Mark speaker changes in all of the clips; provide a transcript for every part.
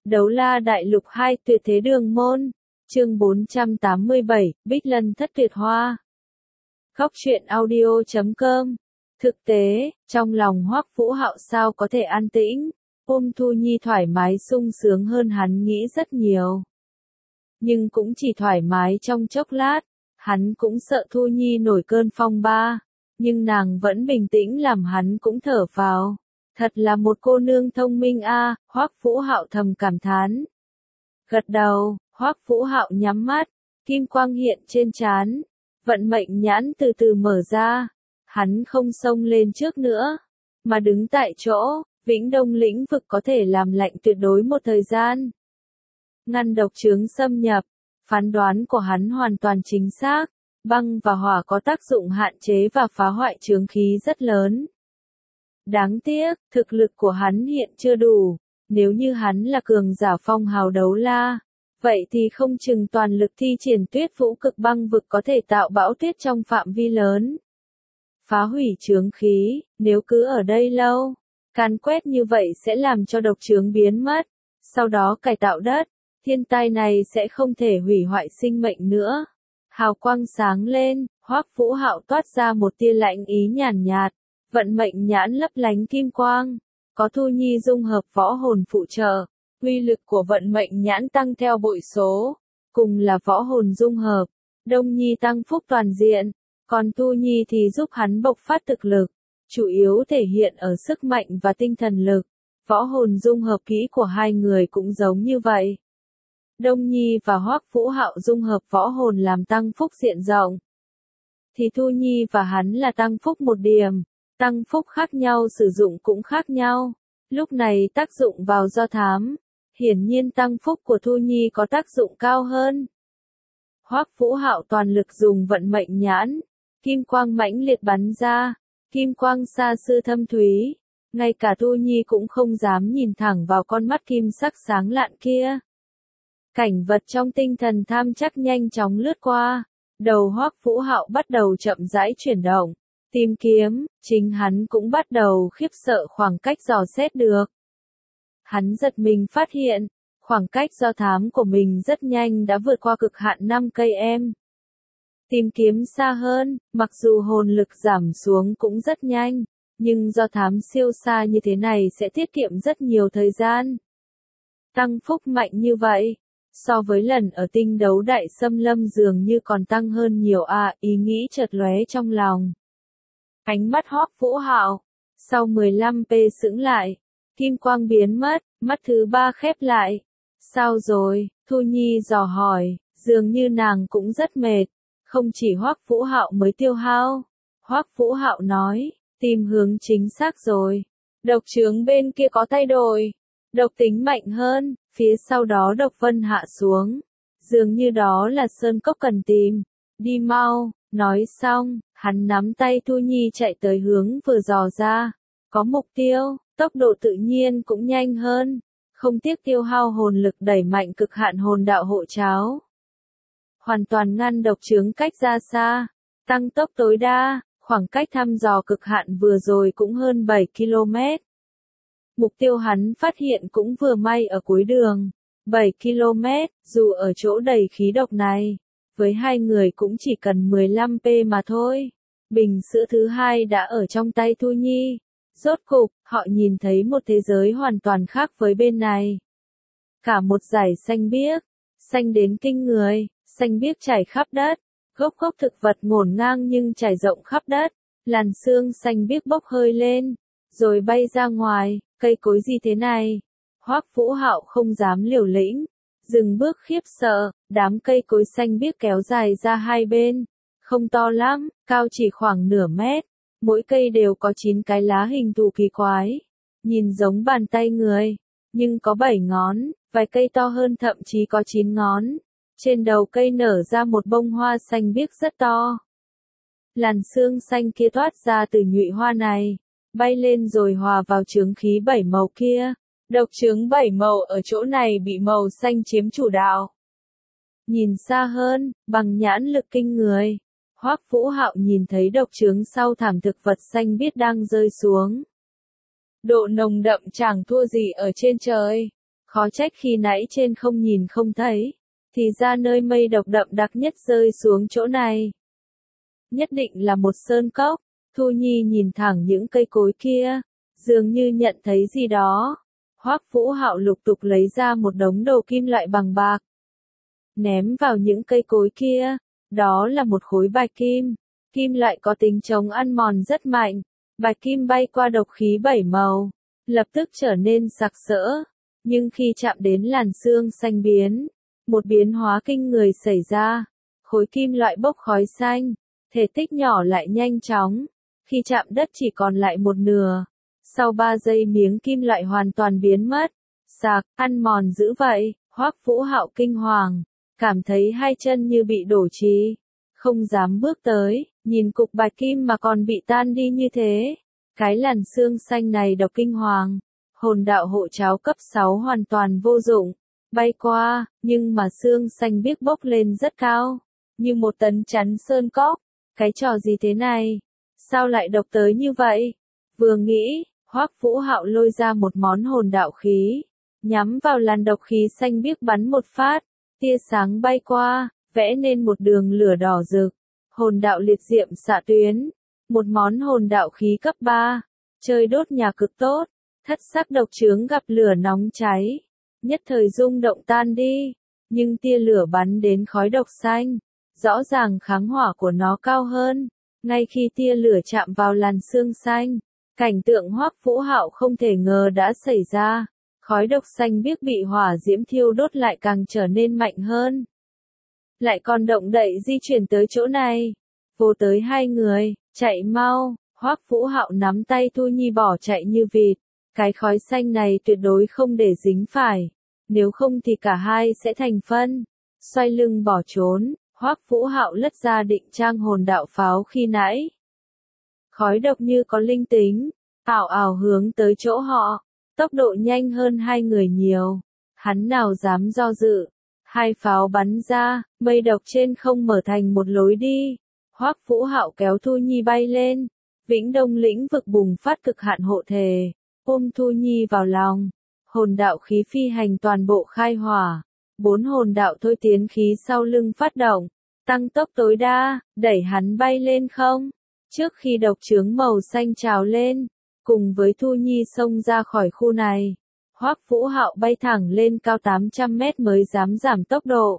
Speaker 1: Đấu la đại lục 2 tuyệt thế đường môn. Chương 487, Bích Lân thất tuyệt hoa. Góc truyện audio.com. Thực tế, trong lòng Hoắc Vũ Hạo sao có thể an tĩnh, ôm Thu Nhi thoải mái sung sướng hơn hắn nghĩ rất nhiều. Nhưng cũng chỉ thoải mái trong chốc lát, hắn cũng sợ Thu Nhi nổi cơn phong ba, nhưng nàng vẫn bình tĩnh làm hắn cũng thở phào. Thật là một cô nương thông minh a, Hoắc Vũ Hạo thầm cảm thán. Gật đầu, Hoắc Vũ Hạo nhắm mắt, kim quang hiện trên trán, vận mệnh nhãn từ từ mở ra. Hắn không xông lên trước nữa, mà đứng tại chỗ, Vĩnh Đông lĩnh vực có thể làm lạnh tuyệt đối một thời gian. Ngăn độc chướng xâm nhập, phán đoán của hắn hoàn toàn chính xác, băng và hỏa có tác dụng hạn chế và phá hoại chướng khí rất lớn. Đáng tiếc, thực lực của hắn hiện chưa đủ, nếu như hắn là cường giả phong hào đấu la, vậy thì không chừng toàn lực thi triển tuyết vũ cực băng vực có thể tạo bão tuyết trong phạm vi lớn. Phá hủy chướng khí, nếu cứ ở đây lâu, càn quét như vậy sẽ làm cho độc chướng biến mất, sau đó cải tạo đất, thiên tai này sẽ không thể hủy hoại sinh mệnh nữa. Hào quang sáng lên, Hoắc Vũ Hạo toát ra một tia lạnh ý nhàn nhạt, vận mệnh nhãn lấp lánh kim quang, có Thu Nhi dung hợp võ hồn phụ trợ, uy lực của vận mệnh nhãn tăng theo bội số, cùng là võ hồn dung hợp, Đông Nhi tăng phúc toàn diện, còn Thu Nhi thì giúp hắn bộc phát thực lực, chủ yếu thể hiện ở sức mạnh và tinh thần lực. Võ hồn dung hợp kỹ của hai người cũng giống như vậy. Đông Nhi và Hoắc Vũ Hạo dung hợp võ hồn làm tăng phúc diện rộng, thì Thu Nhi và hắn là tăng phúc một điểm. Tăng phúc khác nhau sử dụng cũng khác nhau. Lúc này tác dụng vào do thám, hiển nhiên tăng phúc của Thu Nhi có tác dụng cao hơn. Hoắc Vũ Hạo toàn lực dùng vận mệnh nhãn, kim quang mãnh liệt bắn ra, kim quang xa xưa thâm thúy, ngay cả Thu Nhi cũng không dám nhìn thẳng vào con mắt kim sắc sáng lạn kia. Cảnh vật trong tinh thần tham chắc nhanh chóng lướt qua, đầu Hoắc Vũ Hạo bắt đầu chậm rãi chuyển động. Tìm kiếm, chính hắn cũng bắt đầu khiếp sợ khoảng cách dò xét được. Hắn giật mình phát hiện, khoảng cách do thám của mình rất nhanh đã vượt qua cực hạn 5 cây em. Tìm kiếm xa hơn, mặc dù hồn lực giảm xuống cũng rất nhanh, nhưng do thám siêu xa như thế này sẽ tiết kiệm rất nhiều thời gian. Tăng phúc mạnh như vậy, so với lần ở tinh đấu đại xâm lâm dường như còn tăng hơn nhiều ý nghĩ chợt lóe trong lòng. Ánh mắt Hoắc Vũ Hạo, sau 15p sững lại, kim quang biến mất, mắt thứ ba khép lại. Sao rồi? Thu Nhi dò hỏi, dường như nàng cũng rất mệt, không chỉ Hoắc Vũ Hạo mới tiêu hao. Hoắc Vũ Hạo nói, tìm hướng chính xác rồi. Độc chướng bên kia có thay đổi, độc tính mạnh hơn, phía sau đó độc vân hạ xuống. Dường như đó là sơn cốc cần tìm, đi mau. Nói xong, hắn nắm tay Thu Nhi chạy tới hướng vừa dò ra. Có mục tiêu, tốc độ tự nhiên cũng nhanh hơn. Không tiếc tiêu hao hồn lực đẩy mạnh cực hạn hồn đạo hộ cháo. Hoàn toàn ngăn độc chướng cách ra xa. Tăng tốc tối đa, khoảng cách thăm dò cực hạn vừa rồi cũng hơn 7 km. Mục tiêu hắn phát hiện cũng vừa may ở cuối đường. 7 km, dù ở chỗ đầy khí độc này. Với hai người cũng chỉ cần 15p mà thôi. Bình sữa thứ hai đã ở trong tay Thu Nhi. Rốt cục, họ nhìn thấy một thế giới hoàn toàn khác với bên này. Cả một dải xanh biếc, xanh đến kinh người, xanh biếc trải khắp đất. Gốc thực vật ngổn ngang nhưng trải rộng khắp đất. Làn sương xanh biếc bốc hơi lên, rồi bay ra ngoài. Cây cối gì thế này? Hoắc Vũ Hạo không dám liều lĩnh. Dừng bước khiếp sợ, đám cây cối xanh biếc kéo dài ra hai bên, không to lắm, cao chỉ khoảng nửa mét, mỗi cây đều có 9 cái lá hình thù kỳ quái, nhìn giống bàn tay người, nhưng có 7 ngón, vài cây to hơn thậm chí có 9 ngón, trên đầu cây nở ra một bông hoa xanh biếc rất to. Làn sương xanh kia toát ra từ nhụy hoa này, bay lên rồi hòa vào chướng khí 7 màu kia. Độc chướng 7 màu ở chỗ này bị màu xanh chiếm chủ đạo. Nhìn xa hơn, bằng nhãn lực kinh người, Hoắc Vũ Hạo nhìn thấy độc chướng sau thảm thực vật xanh biếc đang rơi xuống. Độ nồng đậm chẳng thua gì ở trên trời. Khó trách khi nãy trên không nhìn không thấy, thì ra nơi mây độc đậm đặc nhất rơi xuống chỗ này. Nhất định là một sơn cốc. Thu Nhi nhìn thẳng những cây cối kia, dường như nhận thấy gì đó. Hoắc Vũ Hạo lục tục lấy ra một đống đồ kim loại bằng bạc, ném vào những cây cối kia. Đó là một khối bạch kim. Kim loại có tính chống ăn mòn rất mạnh. Bạch kim bay qua độc khí 7 màu, lập tức trở nên sặc sỡ. Nhưng khi chạm đến làn xương xanh biến, một biến hóa kinh người xảy ra. Khối kim loại bốc khói xanh, thể tích nhỏ lại nhanh chóng. Khi chạm đất chỉ còn lại một nửa. Sau 3 giây miếng kim loại hoàn toàn biến mất. Sạc, ăn mòn dữ vậy. Hoắc Vũ Hạo kinh hoàng, cảm thấy hai chân như bị đổ trì, không dám bước tới, nhìn cục bạch kim mà còn bị tan đi như thế. Cái làn xương xanh này độc kinh hoàng. Hồn đạo hộ cháo cấp 6 hoàn toàn vô dụng. Bay qua, nhưng mà xương xanh biếc bốc lên rất cao, như một tấn chắn sơn cốc. Cái trò gì thế này? Sao lại độc tới như vậy? Vừa nghĩ, Hoắc Vũ Hạo lôi ra một món hồn đạo khí, nhắm vào làn độc khí xanh biếc bắn một phát, tia sáng bay qua, vẽ nên một đường lửa đỏ rực. Hồn đạo liệt diệm xạ tuyến, một món hồn đạo khí cấp 3, chơi đốt nhà cực tốt. Thất sắc độc chướng gặp lửa nóng cháy, nhất thời rung động tan đi, nhưng tia lửa bắn đến khói độc xanh, rõ ràng kháng hỏa của nó cao hơn. Ngay khi tia lửa chạm vào làn xương xanh, cảnh tượng Hoắc Vũ Hạo không thể ngờ đã xảy ra. Khói độc xanh biếc bị hỏa diễm thiêu đốt lại càng trở nên mạnh hơn. Lại còn động đậy di chuyển tới chỗ này. Vô tới hai người, chạy mau. Hoắc Vũ Hạo nắm tay Thu Nhi bỏ chạy như vịt. Cái khói xanh này tuyệt đối không để dính phải, nếu không thì cả hai sẽ thành phân. Xoay lưng bỏ trốn, Hoắc Vũ Hạo lất ra định trang hồn đạo pháo khi nãy. Khói độc như có linh tính, ảo ảo hướng tới chỗ họ, tốc độ nhanh hơn hai người nhiều. Hắn nào dám do dự, hai pháo bắn ra, mây độc trên không mở thành một lối đi. Hoắc Vũ Hạo kéo Thu Nhi bay lên, Vĩnh Đông lĩnh vực bùng phát cực hạn hộ thể. Ôm Thu Nhi vào lòng, hồn đạo khí phi hành toàn bộ khai hỏa, 4 hồn đạo thôi tiến khí sau lưng phát động, tăng tốc tối đa, đẩy hắn bay lên không. Trước khi độc chướng màu xanh trào lên, cùng với Thu Nhi xông ra khỏi khu này, Hoắc Vũ Hạo bay thẳng lên cao 800 mét mới dám giảm tốc độ.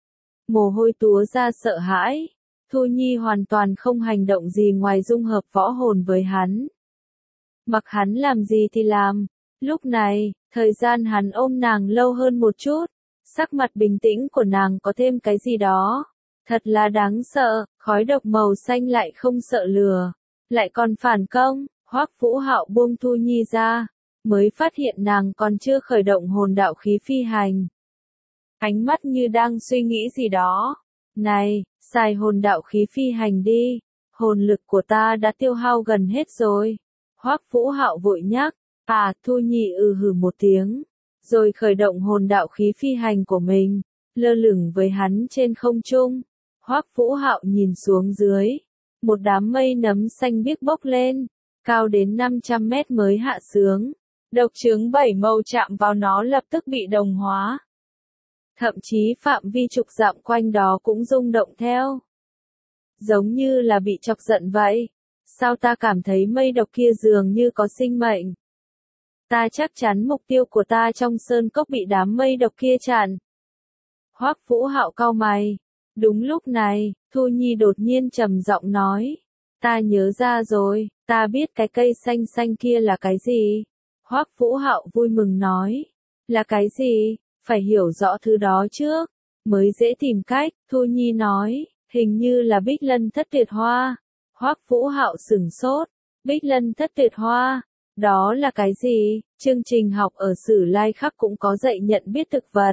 Speaker 1: Mồ hôi túa ra sợ hãi, Thu Nhi hoàn toàn không hành động gì ngoài dung hợp võ hồn với hắn. Mặc hắn làm gì thì làm. Lúc này, thời gian hắn ôm nàng lâu hơn một chút. Sắc mặt bình tĩnh của nàng có thêm cái gì đó. Thật là đáng sợ, khói độc màu xanh lại không sợ lửa. Lại còn phản công, Hoắc Vũ Hạo buông Thu Nhi ra. Mới phát hiện nàng còn chưa khởi động hồn đạo khí phi hành. Ánh mắt như đang suy nghĩ gì đó. Này, xài hồn đạo khí phi hành đi. Hồn lực của ta đã tiêu hao gần hết rồi. Hoắc Vũ Hạo vội nhắc, Thu Nhi hừ một tiếng, rồi khởi động hồn đạo khí phi hành của mình, lơ lửng với hắn trên không trung. Hoắc Vũ Hạo nhìn xuống dưới, một đám mây nấm xanh biếc bốc lên, cao đến 500 mét mới hạ xuống. Độc chướng 7 màu chạm vào nó lập tức bị đồng hóa. Thậm chí phạm vi chục dặm quanh đó cũng rung động theo. Giống như là bị chọc giận vậy. Sao ta cảm thấy mây độc kia dường như có sinh mệnh? Ta chắc chắn mục tiêu của ta trong sơn cốc bị đám mây độc kia chặn. Hoắc Vũ Hạo cau mày. Đúng lúc này, Thu Nhi đột nhiên trầm giọng nói. Ta nhớ ra rồi, ta biết cái cây xanh xanh kia là cái gì. Hoắc Vũ Hạo vui mừng nói. Là cái gì? Phải hiểu rõ thứ đó trước, mới dễ tìm cách. Thu Nhi nói, hình như là Bích Lân Thất Tuyệt Hoa. Hoắc Vũ Hạo sửng sốt, Bích Lân Thất Tuyệt Hoa, đó là cái gì? Chương trình học ở Sử Lai Khắc cũng có dạy nhận biết thực vật.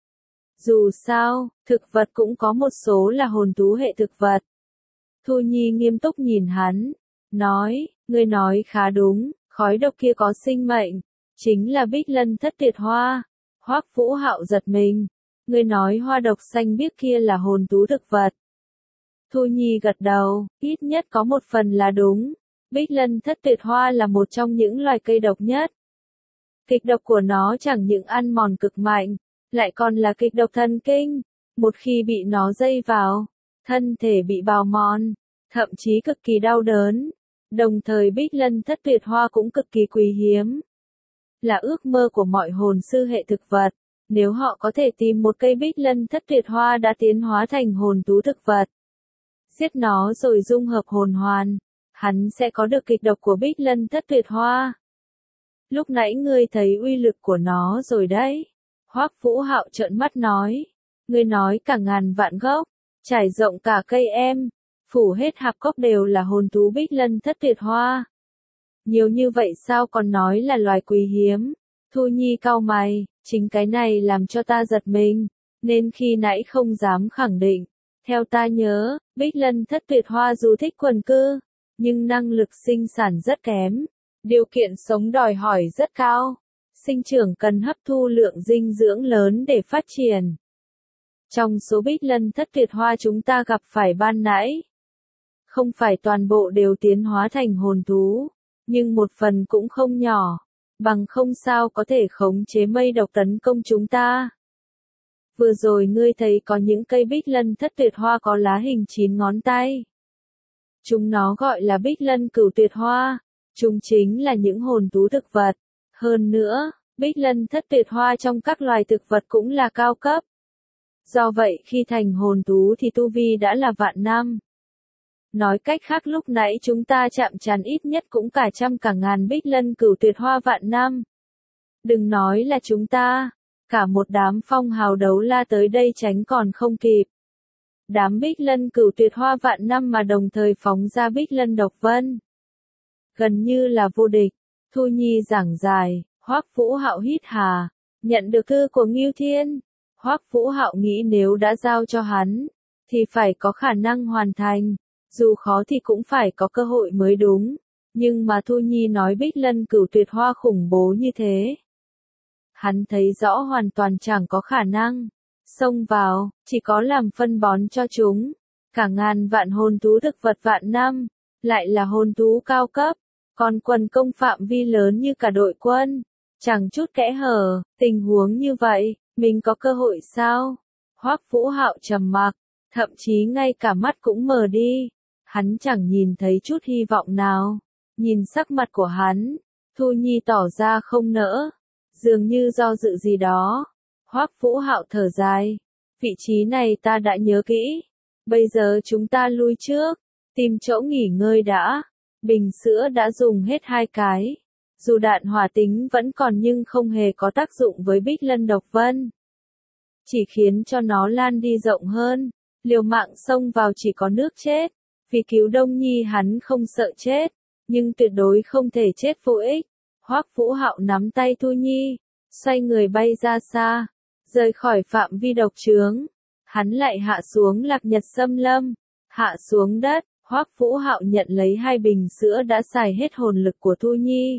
Speaker 1: Dù sao, thực vật cũng có một số là hồn thú hệ thực vật. Thu Nhi nghiêm túc nhìn hắn, nói, ngươi nói khá đúng, khói độc kia có sinh mệnh, chính là Bích Lân Thất Tuyệt Hoa. Hoắc Vũ Hạo giật mình, ngươi nói hoa độc xanh biếc kia là hồn thú thực vật. Thu Nhi gật đầu, ít nhất có một phần là đúng. Bích Lân Thất Tuyệt Hoa là một trong những loài cây độc nhất. Kịch độc của nó chẳng những ăn mòn cực mạnh, lại còn là kịch độc thần kinh. Một khi bị nó dây vào, thân thể bị bào mòn, thậm chí cực kỳ đau đớn. Đồng thời Bích Lân Thất Tuyệt Hoa cũng cực kỳ quý hiếm. Là ước mơ của mọi hồn sư hệ thực vật. Nếu họ có thể tìm một cây Bích Lân Thất Tuyệt Hoa đã tiến hóa thành hồn thú thực vật, giết nó rồi dung hợp hồn hoàn, hắn sẽ có được kịch độc của Bích Lân Thất Tuyệt Hoa. Lúc nãy ngươi thấy uy lực của nó rồi đấy. Hoắc Vũ Hạo trợn mắt nói. Ngươi nói cả ngàn vạn gốc, trải rộng cả cây em, phủ hết hạp cốc đều là hồn thú Bích Lân Thất Tuyệt Hoa. Nhiều như vậy sao còn nói là loài quý hiếm? Thu Nhi cau mày, chính cái này làm cho ta giật mình, nên khi nãy không dám khẳng định. Theo ta nhớ, Bích Lân Thất Tuyệt Hoa dù thích quần cư, nhưng năng lực sinh sản rất kém. Điều kiện sống đòi hỏi rất cao. Sinh trưởng cần hấp thu lượng dinh dưỡng lớn để phát triển. Trong số Bích Lân Thất Tuyệt Hoa chúng ta gặp phải ban nãy, không phải toàn bộ đều tiến hóa thành hồn thú, nhưng một phần cũng không nhỏ, bằng không sao có thể khống chế mây độc tấn công chúng ta. Vừa rồi ngươi thấy có những cây Bích Lân Thất Tuyệt Hoa có lá hình 9 ngón tay. Chúng nó gọi là Bích Lân Cửu Tuyệt Hoa. Chúng chính là những hồn thú thực vật. Hơn nữa, Bích Lân Thất Tuyệt Hoa trong các loài thực vật cũng là cao cấp. Do vậy khi thành hồn thú thì tu vi đã là vạn năm. Nói cách khác lúc nãy chúng ta chạm trán ít nhất cũng cả trăm cả ngàn Bích Lân Cửu Tuyệt Hoa vạn năm. Đừng nói là chúng ta, cả một đám phong hào đấu la tới đây tránh còn không kịp. Đám Bích Lân Cửu Tuyệt Hoa vạn năm mà đồng thời phóng ra Bích Lân Độc Vân, gần như là vô địch. Thu Nhi giảng giải, Hoắc Vũ Hạo hít hà, nhận được thư của Ngưu Thiên. Hoắc Vũ Hạo nghĩ nếu đã giao cho hắn, thì phải có khả năng hoàn thành, dù khó thì cũng phải có cơ hội mới đúng. Nhưng mà Thu Nhi nói Bích Lân Cửu Tuyệt Hoa khủng bố như thế, hắn thấy rõ hoàn toàn chẳng có khả năng xông vào, chỉ có làm phân bón cho chúng. Cả ngàn vạn hồn thú thực vật vạn năm, lại là hồn thú cao cấp, còn quần công phạm vi lớn như cả đội quân, chẳng chút kẽ hở. Tình huống như vậy, mình có cơ hội sao? Hoắc Vũ Hạo trầm mặc, thậm chí ngay cả mắt cũng mờ đi. Hắn chẳng nhìn thấy chút hy vọng nào. Nhìn sắc mặt của hắn, Thu Nhi tỏ ra không nỡ, dường như do dự gì đó. Hoắc Vũ Hạo thở dài, vị trí này ta đã nhớ kỹ. Bây giờ chúng ta lui trước, tìm chỗ nghỉ ngơi đã. Bình sữa đã dùng hết 2 cái. Dù đạn hỏa tính vẫn còn nhưng không hề có tác dụng với Bích Lân Độc Vân. Chỉ khiến cho nó lan đi rộng hơn. Liều mạng xông vào chỉ có nước chết. Vì cứu Đông Nhi hắn không sợ chết, nhưng tuyệt đối không thể chết vô ích. Hoắc Vũ Hạo nắm tay Thu Nhi, xoay người bay ra xa, rời khỏi phạm vi độc chướng. Hắn lại hạ xuống Lạc Nhật Xâm Lâm, hạ xuống đất. Hoắc Vũ Hạo nhận lấy 2 bình sữa đã xài hết hồn lực của Thu Nhi.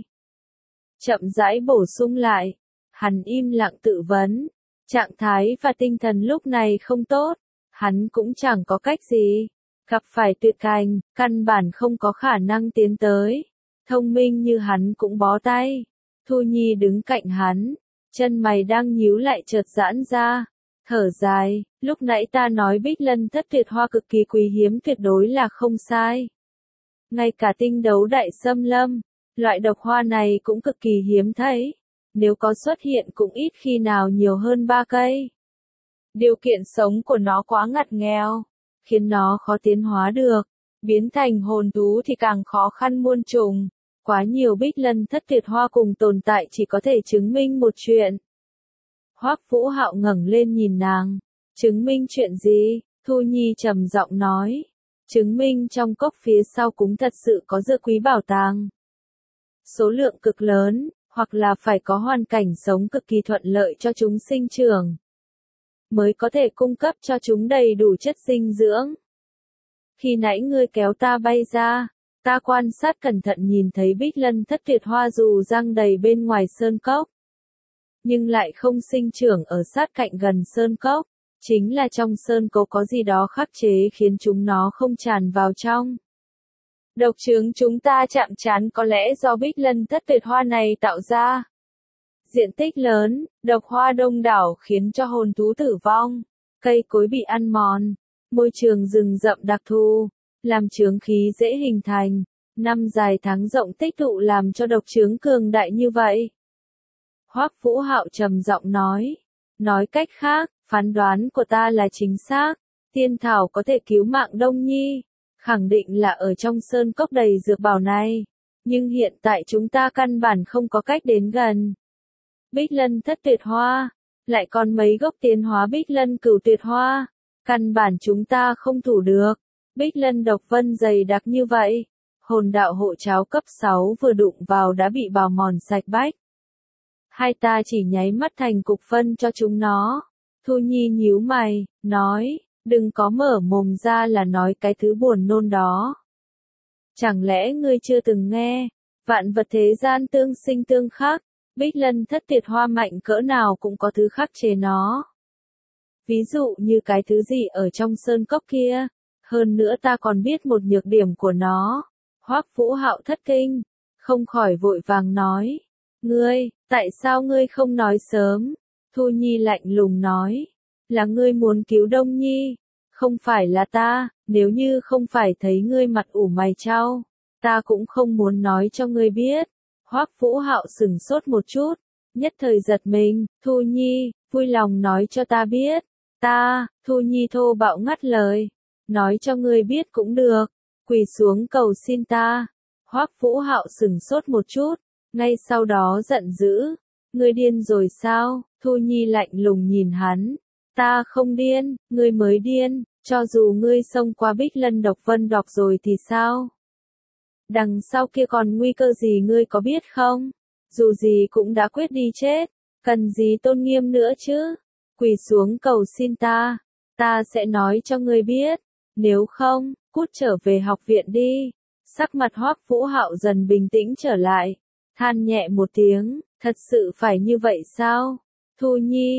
Speaker 1: Chậm rãi bổ sung lại. Hắn im lặng tự vấn. Trạng thái và tinh thần lúc này không tốt. Hắn cũng chẳng có cách gì. Gặp phải tuyệt cảnh, căn bản không có khả năng tiến tới. Thông minh như hắn cũng bó tay. Thu Nhi đứng cạnh hắn. Chân mày đang nhíu lại chợt giãn ra. Thở dài, lúc nãy ta nói Bích Lân Thất Tuyệt Hoa cực kỳ quý hiếm tuyệt đối là không sai. Ngay cả tinh đấu đại xâm lâm, loại độc hoa này cũng cực kỳ hiếm thấy. Nếu có xuất hiện cũng ít khi nào nhiều hơn 3 cây. Điều kiện sống của nó quá ngặt nghèo, khiến nó khó tiến hóa được. Biến thành hồn thú thì càng khó khăn muôn trùng. Quá nhiều Bích Lân Thất Tuyệt Hoa cùng tồn tại chỉ có thể chứng minh một chuyện. Hoắc Vũ Hạo ngẩng lên nhìn nàng. Chứng minh chuyện gì? Thu Nhi trầm giọng nói. Chứng minh trong cốc phía sau cúng thật sự có dựa quý bảo tàng. Số lượng cực lớn, hoặc là phải có hoàn cảnh sống cực kỳ thuận lợi cho chúng sinh trưởng, mới có thể cung cấp cho chúng đầy đủ chất dinh dưỡng. Khi nãy ngươi kéo ta bay ra, ta quan sát cẩn thận nhìn thấy Bích Lân Thất Tuyệt Hoa dù răng đầy bên ngoài sơn cốc, nhưng lại không sinh trưởng ở sát cạnh gần sơn cốc. Chính là trong sơn cốc có gì đó khắc chế khiến chúng nó không tràn vào trong. Độc chướng chúng ta chạm trán có lẽ do Bích Lân Thất Tuyệt Hoa này tạo ra. Diện tích lớn, độc hoa đông đảo khiến cho hồn thú tử vong, cây cối bị ăn mòn, môi trường rừng rậm đặc thù, làm chướng khí dễ hình thành, năm dài tháng rộng tích tụ làm cho độc chướng cường đại như vậy. Hoắc Vũ Hạo trầm giọng nói cách khác, phán đoán của ta là chính xác, tiên thảo có thể cứu mạng Đông Nhi, khẳng định là ở trong sơn cốc đầy dược bảo này, nhưng hiện tại chúng ta căn bản không có cách đến gần. Bích Lân Thất Tuyệt Hoa, lại còn mấy gốc tiến hóa Bích Lân Cửu Tuyệt Hoa, căn bản chúng ta không thủ được. Bích Lân độc vân dày đặc như vậy, hồn đạo hộ cháo cấp 6 vừa đụng vào đã bị bào mòn sạch bách. Hai ta chỉ nháy mắt thành cục phân cho chúng nó. Thu Nhi nhíu mày, nói, đừng có mở mồm ra là nói cái thứ buồn nôn đó. Chẳng lẽ ngươi chưa từng nghe, vạn vật thế gian tương sinh tương khắc, Bích Lân Thất Tuyệt Hoa mạnh cỡ nào cũng có thứ khắc chế nó. Ví dụ như cái thứ gì ở trong sơn cốc kia, hơn nữa ta còn biết một nhược điểm của nó. Hoắc Vũ Hạo thất kinh, không khỏi vội vàng nói, ngươi, tại sao ngươi không nói sớm? Thu Nhi lạnh lùng nói, là ngươi muốn cứu Đông Nhi, không phải là ta, nếu như không phải thấy ngươi mặt ủ mày chau, ta cũng không muốn nói cho ngươi biết. Hoắc Vũ Hạo sững sốt một chút, nhất thời giật mình, Thu Nhi, vui lòng nói cho ta biết. Thu Nhi thô bạo ngắt lời, nói cho ngươi biết cũng được, quỳ xuống cầu xin ta. Hoắc Vũ Hạo sững sốt một chút, ngay sau đó giận dữ, ngươi điên rồi sao? Thu Nhi lạnh lùng nhìn hắn, ta không điên, ngươi mới điên, cho dù ngươi xông qua Bích Lân độc vân độc rồi thì sao? Đằng sau kia còn nguy cơ gì ngươi có biết không? Dù gì cũng đã quyết đi chết, cần gì tôn nghiêm nữa chứ? Quỳ xuống cầu xin ta sẽ nói cho ngươi biết, nếu không, cút trở về học viện đi. Sắc mặt Hoắc Vũ Hạo dần bình tĩnh trở lại, than nhẹ một tiếng, thật sự phải như vậy sao? Thu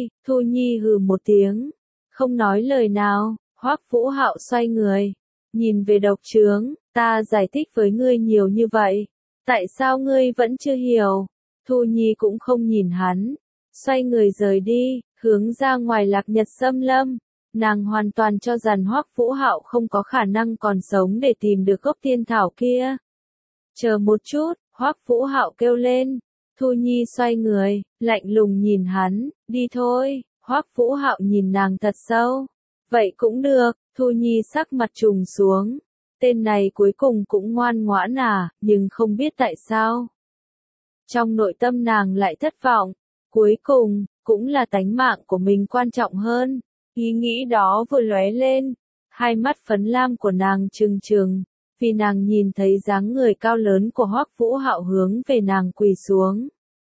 Speaker 1: Nhi hừ một tiếng, không nói lời nào. Hoắc Vũ Hạo xoay người, nhìn về độc trướng, ta giải thích với ngươi nhiều như vậy, tại sao ngươi vẫn chưa hiểu? Thu Nhi cũng không nhìn hắn, xoay người rời đi, hướng ra ngoài Lạc Nhật Xâm Lâm. Nàng hoàn toàn cho rằng Hoắc Vũ Hạo không có khả năng còn sống để tìm được gốc tiên thảo kia. Chờ một chút, Hoắc Vũ Hạo kêu lên. Thu Nhi xoay người, lạnh lùng nhìn hắn, đi thôi. Hoắc Vũ Hạo nhìn nàng thật sâu. Vậy cũng được, Thu Nhi sắc mặt trùng xuống. Tên này cuối cùng cũng ngoan ngoãn à, nhưng không biết tại sao. Trong nội tâm nàng lại thất vọng. Cuối cùng, cũng là tánh mạng của mình quan trọng hơn. Ý nghĩ đó vừa lóe lên, hai mắt phấn lam của nàng trừng trừng, vì nàng nhìn thấy dáng người cao lớn của Hoắc Vũ Hạo hướng về nàng quỳ xuống.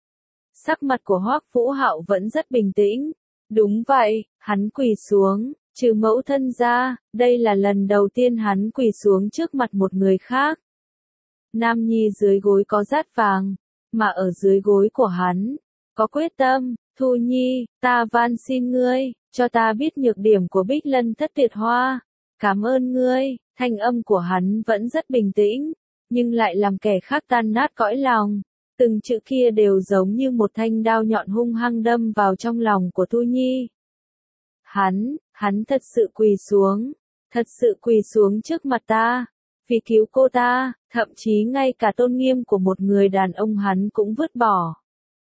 Speaker 1: Sắc mặt của Hoắc Vũ Hạo vẫn rất bình tĩnh. Đúng vậy, hắn quỳ xuống, trừ mẫu thân ra, đây là lần đầu tiên hắn quỳ xuống trước mặt một người khác. Nam nhi dưới gối có dát vàng, mà ở dưới gối của hắn, có quyết tâm. Thu Nhi, ta van xin ngươi, cho ta biết nhược điểm của Bích Lân Thất Tuyệt Hoa. Cảm ơn ngươi. Thanh âm của hắn vẫn rất bình tĩnh, nhưng lại làm kẻ khác tan nát cõi lòng. Từng chữ kia đều giống như một thanh đao nhọn hung hăng đâm vào trong lòng của Thu Nhi. Hắn thật sự quỳ xuống trước mặt ta, vì cứu cô ta, thậm chí ngay cả tôn nghiêm của một người đàn ông hắn cũng vứt bỏ.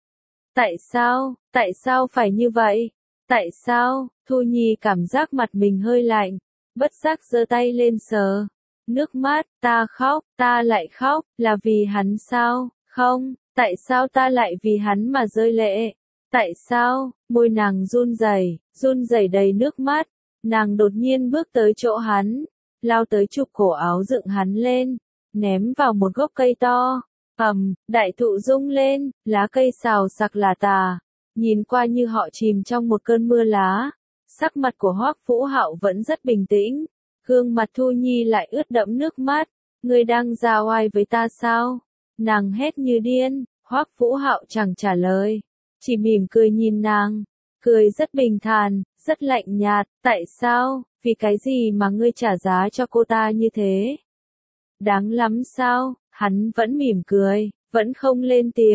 Speaker 1: Tại sao phải như vậy? Tại sao? Thu Nhi cảm giác mặt mình hơi lạnh, bất giác giơ tay lên sờ. Nước mắt, ta lại khóc, là vì hắn sao? Không, tại sao ta lại vì hắn mà rơi lệ? Tại sao? Môi nàng run rẩy đầy nước mắt, nàng đột nhiên bước tới chỗ hắn, lao tới chụp cổ áo dựng hắn lên, ném vào một gốc cây to. Đại thụ rung lên, lá cây xào xạc lả tả, nhìn qua như họ chìm trong một cơn mưa lá. Sắc mặt của Hoắc Vũ Hạo vẫn rất bình tĩnh, gương mặt Thu Nhi lại ướt đẫm nước mắt. Ngươi đang ra oai với ta sao? Nàng hét như điên. Hoắc Vũ Hạo chẳng trả lời, chỉ mỉm cười nhìn nàng, cười rất bình thản, rất lạnh nhạt. Tại sao? Vì cái gì mà ngươi trả giá cho cô ta như thế? Đáng lắm sao? Hắn vẫn mỉm cười, vẫn không lên tiếng.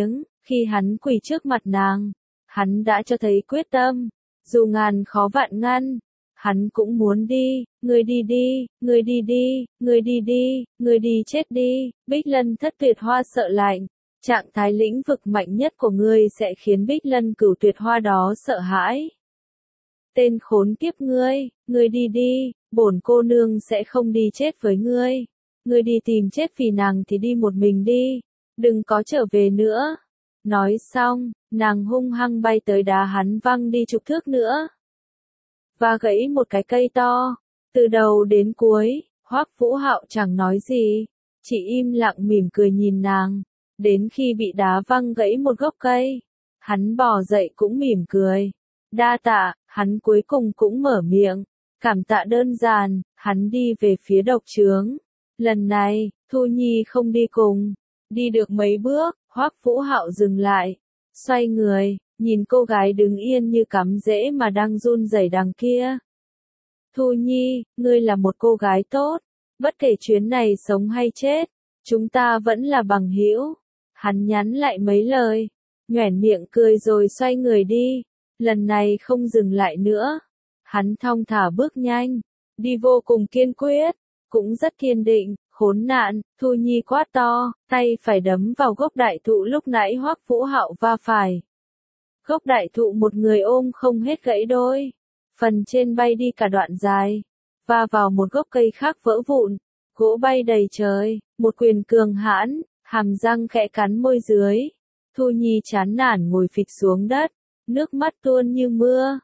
Speaker 1: Khi hắn quỳ trước mặt nàng, hắn đã cho thấy quyết tâm, dù ngàn khó vạn ngăn, hắn cũng muốn đi, ngươi đi đi, ngươi đi đi, ngươi đi đi, ngươi đi chết đi. Bích Lân Thất Tuyệt Hoa sợ lạnh, trạng thái lĩnh vực mạnh nhất của ngươi sẽ khiến Bích Lân Cửu Tuyệt Hoa đó sợ hãi. Tên khốn kiếp ngươi đi đi, bổn cô nương sẽ không đi chết với ngươi. Ngươi đi tìm chết vì nàng thì đi một mình đi, đừng có trở về nữa. Nói xong, nàng hung hăng bay tới đá hắn văng đi chục thước nữa. Và gãy một cái cây to. Từ đầu đến cuối, Hoắc Vũ Hạo chẳng nói gì, chỉ im lặng mỉm cười nhìn nàng. Đến khi bị đá văng gãy một gốc cây, hắn bò dậy cũng mỉm cười. Đa tạ, hắn cuối cùng cũng mở miệng. Cảm tạ đơn giản, hắn đi về phía độc trướng. Lần này, Thu Nhi không đi cùng. Đi được mấy bước, Hoắc Vũ Hạo dừng lại, xoay người, nhìn cô gái đứng yên như cắm rễ mà đang run rẩy đằng kia. Thu Nhi, ngươi là một cô gái tốt, bất kể chuyến này sống hay chết, chúng ta vẫn là bằng hữu. Hắn nhắn lại mấy lời, nhoẻn miệng cười rồi xoay người đi, lần này không dừng lại nữa. Hắn thong thả bước nhanh, đi vô cùng kiên quyết, cũng rất kiên định. Khốn nạn, Thu Nhi quát to, tay phải đấm vào gốc đại thụ lúc nãy Hoắc Vũ Hạo va phải. Gốc đại thụ một người ôm không hết gãy đôi, phần trên bay đi cả đoạn dài, va vào một gốc cây khác vỡ vụn, gỗ bay đầy trời, một quyền cường hãn, hàm răng khẽ cắn môi dưới. Thu Nhi chán nản ngồi phịch xuống đất, nước mắt tuôn như mưa.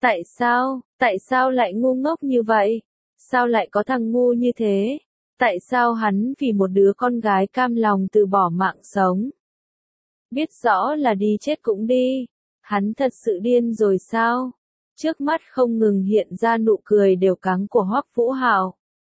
Speaker 1: Tại sao lại ngu ngốc như vậy? Sao lại có thằng ngu như thế? Tại sao hắn vì một đứa con gái cam lòng từ bỏ mạng sống? Biết rõ là đi chết cũng đi. Hắn thật sự điên rồi sao? Trước mắt không ngừng hiện ra nụ cười đều cắng của Hoắc Vũ Hạo.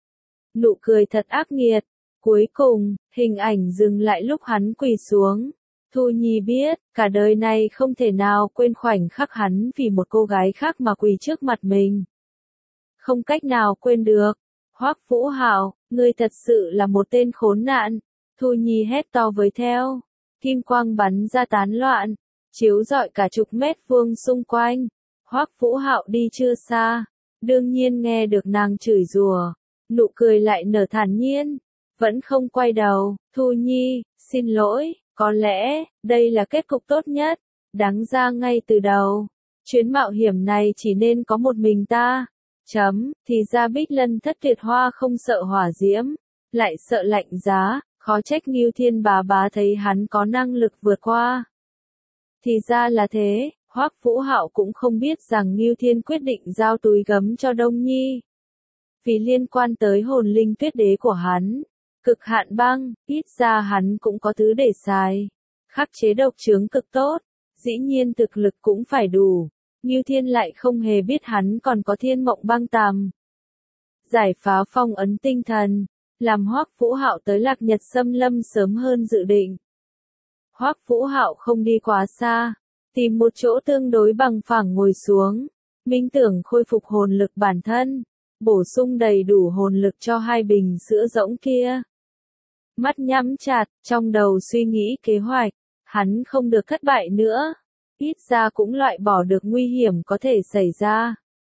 Speaker 1: Nụ cười thật ác nghiệt. Cuối cùng, hình ảnh dừng lại lúc hắn quỳ xuống. Thu Nhi biết, cả đời này không thể nào quên khoảnh khắc hắn vì một cô gái khác mà quỳ trước mặt mình. Không cách nào quên được. Hoắc Vũ Hạo, ngươi thật sự là một tên khốn nạn. Thu Nhi hét to với theo. Kim quang bắn ra tán loạn, chiếu rọi cả chục mét vuông xung quanh. Hoắc Vũ Hạo đi chưa xa, đương nhiên nghe được nàng chửi rủa, nụ cười lại nở thản nhiên, vẫn không quay đầu. Thu Nhi, xin lỗi, có lẽ, đây là kết cục tốt nhất, đáng ra ngay từ đầu. Chuyến mạo hiểm này chỉ nên có một mình ta. Thì ra Bích Lân Thất Tuyệt Hoa không sợ hỏa diễm, lại sợ lạnh giá, khó trách Ngưu Thiên bá bá thấy hắn có năng lực vượt qua. Thì ra là thế, Hoắc Vũ Hạo cũng không biết rằng Ngưu Thiên quyết định giao túi gấm cho Đông Nhi. Vì liên quan tới hồn linh tuyết đế của hắn, cực hạn băng, ít ra hắn cũng có thứ để xài. Khắc chế độc chướng cực tốt, dĩ nhiên thực lực cũng phải đủ. Ngưu Thiên lại không hề biết hắn còn có Thiên Mộng Băng Tàm. Giải phá phong ấn tinh thần, làm Hoắc Vũ Hạo tới Lạc Nhật Xâm Lâm sớm hơn dự định. Hoắc Vũ Hạo không đi quá xa, tìm một chỗ tương đối bằng phẳng ngồi xuống, minh tưởng khôi phục hồn lực bản thân, bổ sung đầy đủ hồn lực cho hai bình sữa rỗng kia. Mắt nhắm chặt, trong đầu suy nghĩ kế hoạch, hắn không được thất bại nữa. Ít ra cũng loại bỏ được nguy hiểm có thể xảy ra.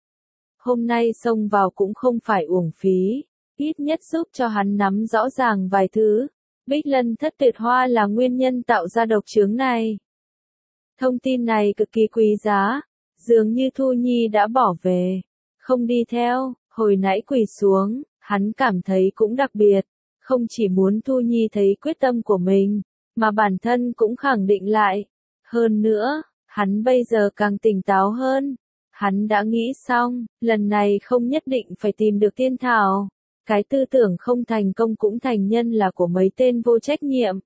Speaker 1: Hôm nay xông vào cũng không phải uổng phí, ít nhất giúp cho hắn nắm rõ ràng vài thứ. Bích Lân Thất Tuyệt Hoa là nguyên nhân tạo ra độc chướng này. Thông tin này cực kỳ quý giá, dường như Thu Nhi đã bỏ về, không đi theo. Hồi nãy quỳ xuống, hắn cảm thấy cũng đặc biệt, không chỉ muốn Thu Nhi thấy quyết tâm của mình, mà bản thân cũng khẳng định lại. Hơn nữa, hắn bây giờ càng tỉnh táo hơn. Hắn đã nghĩ xong, lần này không nhất định phải tìm được tiên thảo. Cái tư tưởng không thành công cũng thành nhân là của mấy tên vô trách nhiệm.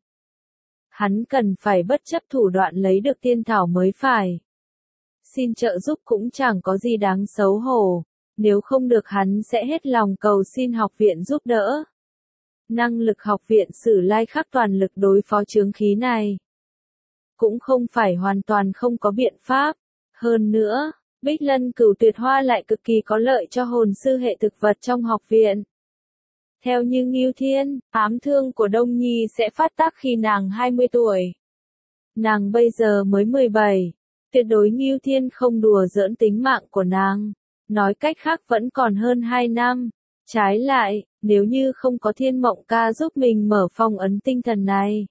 Speaker 1: Hắn cần phải bất chấp thủ đoạn lấy được tiên thảo mới phải. Xin trợ giúp cũng chẳng có gì đáng xấu hổ. Nếu không được hắn sẽ hết lòng cầu xin học viện giúp đỡ. Năng lực học viện Sử Lai Khắc toàn lực đối phó chướng khí này. Cũng không phải hoàn toàn không có biện pháp. Hơn nữa, Bích Lân Cửu Tuyệt Hoa lại cực kỳ có lợi cho hồn sư hệ thực vật trong học viện. Theo như Ngưu Thiên, ám thương của Đông Nhi sẽ phát tác khi nàng 20 tuổi. Nàng bây giờ mới 17, tuyệt đối Ngưu Thiên không đùa giỡn tính mạng của nàng. Nói cách khác vẫn còn hơn 2 năm. Trái lại, nếu như không có Thiên Mộng Ca giúp mình mở phong ấn tinh thần này,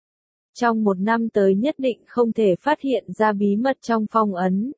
Speaker 1: trong 1 năm tới nhất định không thể phát hiện ra bí mật trong phong ấn.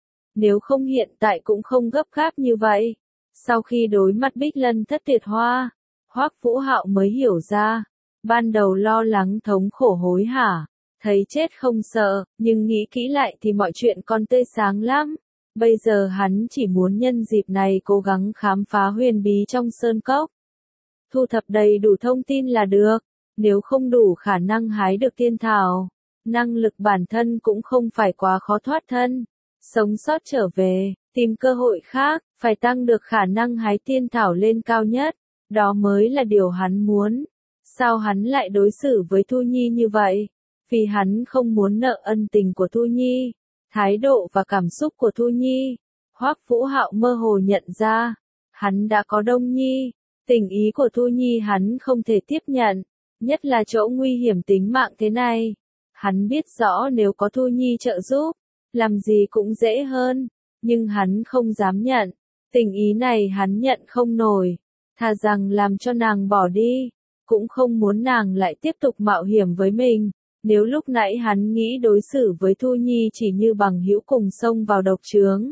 Speaker 1: Nếu không hiện tại cũng không gấp gáp như vậy. Sau khi đối mặt Bích Lân Thất Tuyệt Hoa, Hoắc Vũ Hạo mới hiểu ra, ban đầu lo lắng thống khổ hối hả, thấy chết không sợ, nhưng nghĩ kỹ lại thì mọi chuyện còn tươi sáng lắm. Bây giờ hắn chỉ muốn nhân dịp này cố gắng khám phá huyền bí trong sơn cốc. Thu thập đầy đủ thông tin là được, nếu không đủ khả năng hái được tiên thảo, năng lực bản thân cũng không phải quá khó thoát thân. Sống sót trở về, tìm cơ hội khác, phải tăng được khả năng hái tiên thảo lên cao nhất, đó mới là điều hắn muốn. Sao hắn lại đối xử với Thu Nhi như vậy? Vì hắn không muốn nợ ân tình của Thu Nhi, thái độ và cảm xúc của Thu Nhi. Hoắc Vũ Hạo mơ hồ nhận ra, hắn đã có Đông Nhi, tình ý của Thu Nhi hắn không thể tiếp nhận, nhất là chỗ nguy hiểm tính mạng thế này. Hắn biết rõ nếu có Thu Nhi trợ giúp, làm gì cũng dễ hơn, nhưng hắn không dám nhận. Tình ý này hắn nhận không nổi, thà rằng làm cho nàng bỏ đi, cũng không muốn nàng lại tiếp tục mạo hiểm với mình. Nếu lúc nãy hắn nghĩ đối xử với Thu Nhi chỉ như bằng hữu cùng xông vào độc chướng,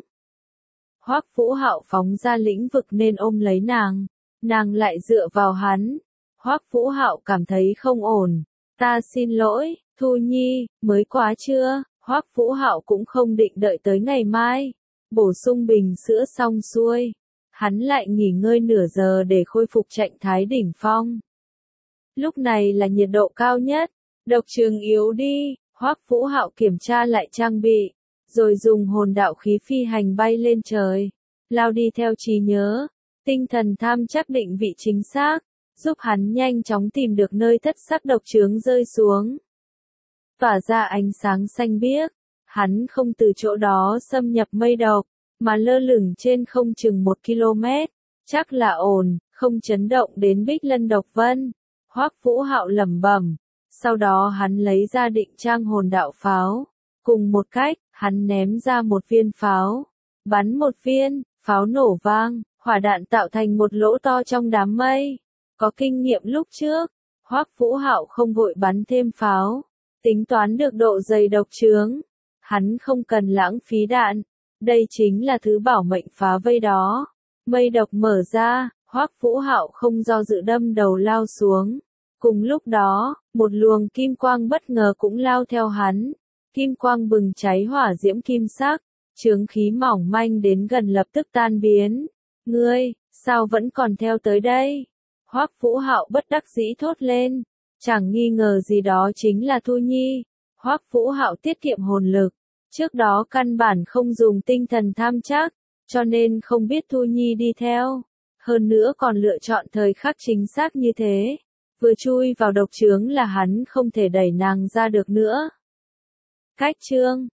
Speaker 1: Hoắc Vũ Hạo phóng ra lĩnh vực nên ôm lấy nàng lại dựa vào hắn. Hoắc Vũ Hạo cảm thấy không ổn. Ta xin lỗi, Thu Nhi, mới quá chưa? Hoắc Vũ Hạo cũng không định đợi tới ngày mai. Bổ sung bình sữa xong xuôi, hắn lại nghỉ ngơi nửa giờ để khôi phục trạng thái đỉnh phong. Lúc này là nhiệt độ cao nhất, độc trường yếu đi. Hoắc Vũ Hạo kiểm tra lại trang bị, rồi dùng hồn đạo khí phi hành bay lên trời, lao đi theo trí nhớ. Tinh thần tham chắc định vị chính xác, giúp hắn nhanh chóng tìm được nơi thất sắc độc chướng rơi xuống. Tỏa ra ánh sáng xanh biếc, hắn không từ chỗ đó xâm nhập mây độc, mà lơ lửng trên không chừng 1 km, chắc là ổn, không chấn động đến Bích Lân Độc Vân. Hoắc Vũ Hạo lẩm bẩm, sau đó hắn lấy ra định trang hồn đạo pháo, cùng một cách, hắn ném ra một viên pháo, bắn một viên, pháo nổ vang, hỏa đạn tạo thành một lỗ to trong đám mây. Có kinh nghiệm lúc trước, Hoắc Vũ Hạo không vội bắn thêm pháo, tính toán được độ dày độc chướng, hắn không cần lãng phí đạn. Đây chính là thứ bảo mệnh phá vây đó. Mây độc mở ra, Hoắc Vũ Hạo không do dự đâm đầu lao xuống. Cùng lúc đó, một luồng kim quang bất ngờ cũng lao theo hắn. Kim quang bừng cháy hỏa diễm kim sắc, chướng khí mỏng manh đến gần lập tức tan biến. Ngươi, sao vẫn còn theo tới đây? Hoắc Vũ Hạo bất đắc dĩ thốt lên. Chẳng nghi ngờ gì đó chính là Thu Nhi. Hoắc Vũ Hạo tiết kiệm hồn lực. Trước đó căn bản không dùng tinh thần tham trắc, cho nên không biết Thu Nhi đi theo. Hơn nữa còn lựa chọn thời khắc chính xác như thế. Vừa chui vào độc chướng là hắn không thể đẩy nàng ra được nữa. Cách chương